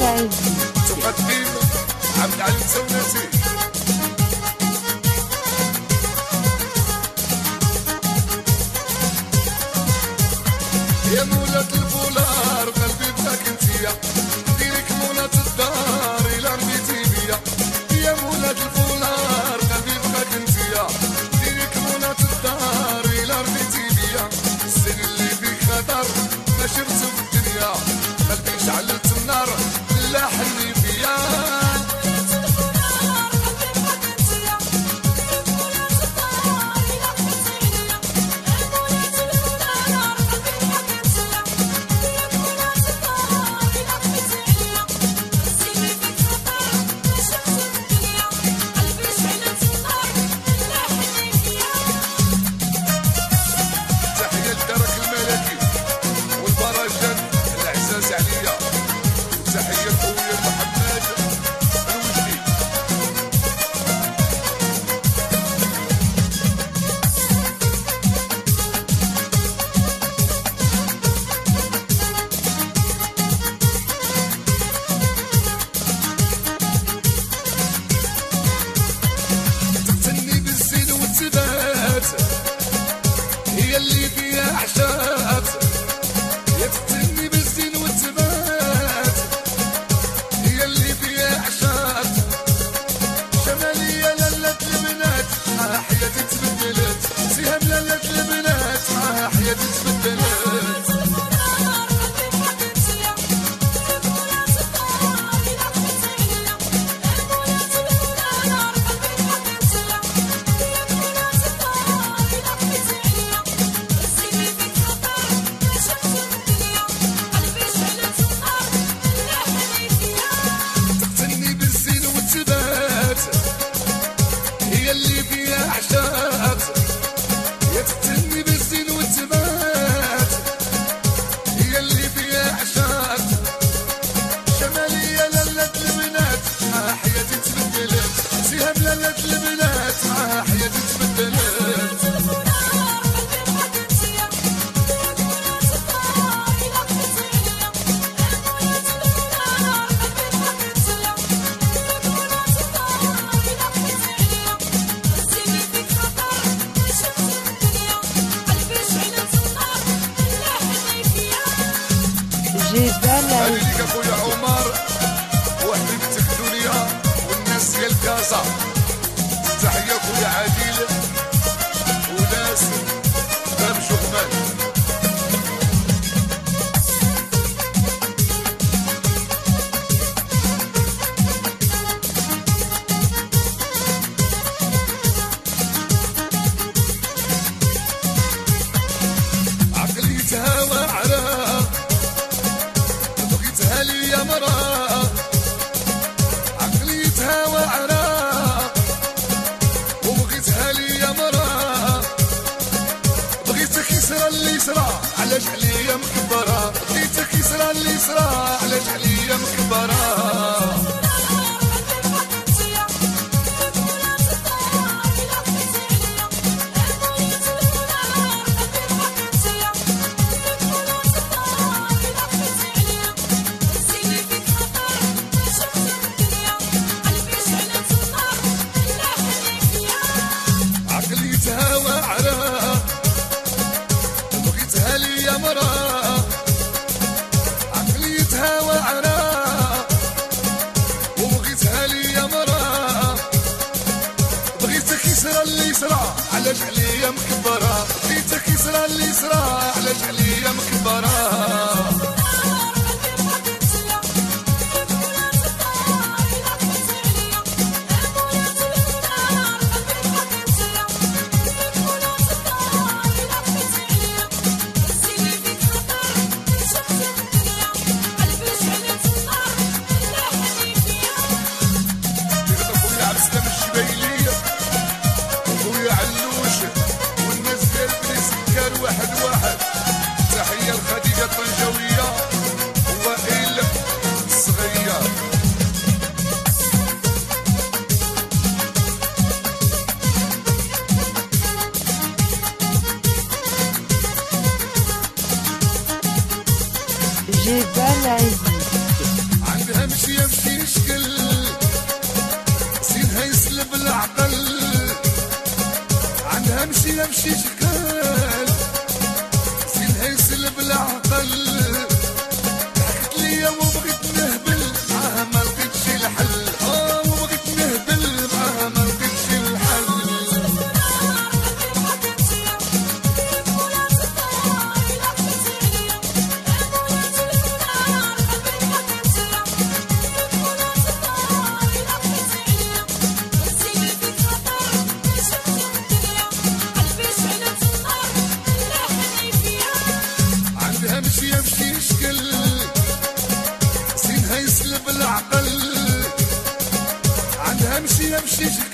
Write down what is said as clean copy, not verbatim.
العزيز تقدم عبد العلي السوناتي. يا مولات الفولار قلبي بلاك انتيا، ديرك مولات الدار الى رميتي بيا. يا مولات الفولار قلبي بلاك انتيا، ديرك مولات الدار الى رميتي بيا. السن اللي فيك خطر ما شفتو في الدنيا، قلبي شعلت النار لا حني فيا. هي اللي فيها عشات، يا تقتلني بالزين والثبات. هي اللي فيها عشات، شمالية لالت البنات حياتي تبدلت. سهام لالت البنات حياتي تبدلت. هي اللي فيها عشات، يا تقتلني بالزين والثبات. هي اللي فيها عشات، شمالية لالت البنات حياتي تبدلت. سهام لالت البنات حياتي تبدلت. هذه ليك اخويا عمر وحبيبتك دنيا والناس ديال كازا. تحية اخويا عادل وناس باب شغمان. عقليتها وعرا بغيتها لي يا مرا، عقليتها وعرا وبغيتها لي يا مرا. بغيتك يسرى اللي يسرى علاش عليا مكبرة. بغيتك يسرى اللي يسرى علاش عليا مكبرة. عقليتها وعرا بغيتها لي يا مرا، عقليتها وعرا وبغيتها لي يا مرا. بغيتك يسرى اللي يسرى علاش عليا مكبرة. بغيتك يسرى اللي يسرى علاش عليا مكبرة. واحد واحد تحية لخديجة الطنجاوية وائل الصغير. جبال عزيز عندها مش مشي يمشي شكال سينها يسلب العقل ضحكت ليا وبغيت نهبل معاها ما لقيتش الحل وبغيت نهبل معاها ما لقيتش الحل يمشي شكل سينها يسلب العقل عندها مشي يمشي شكل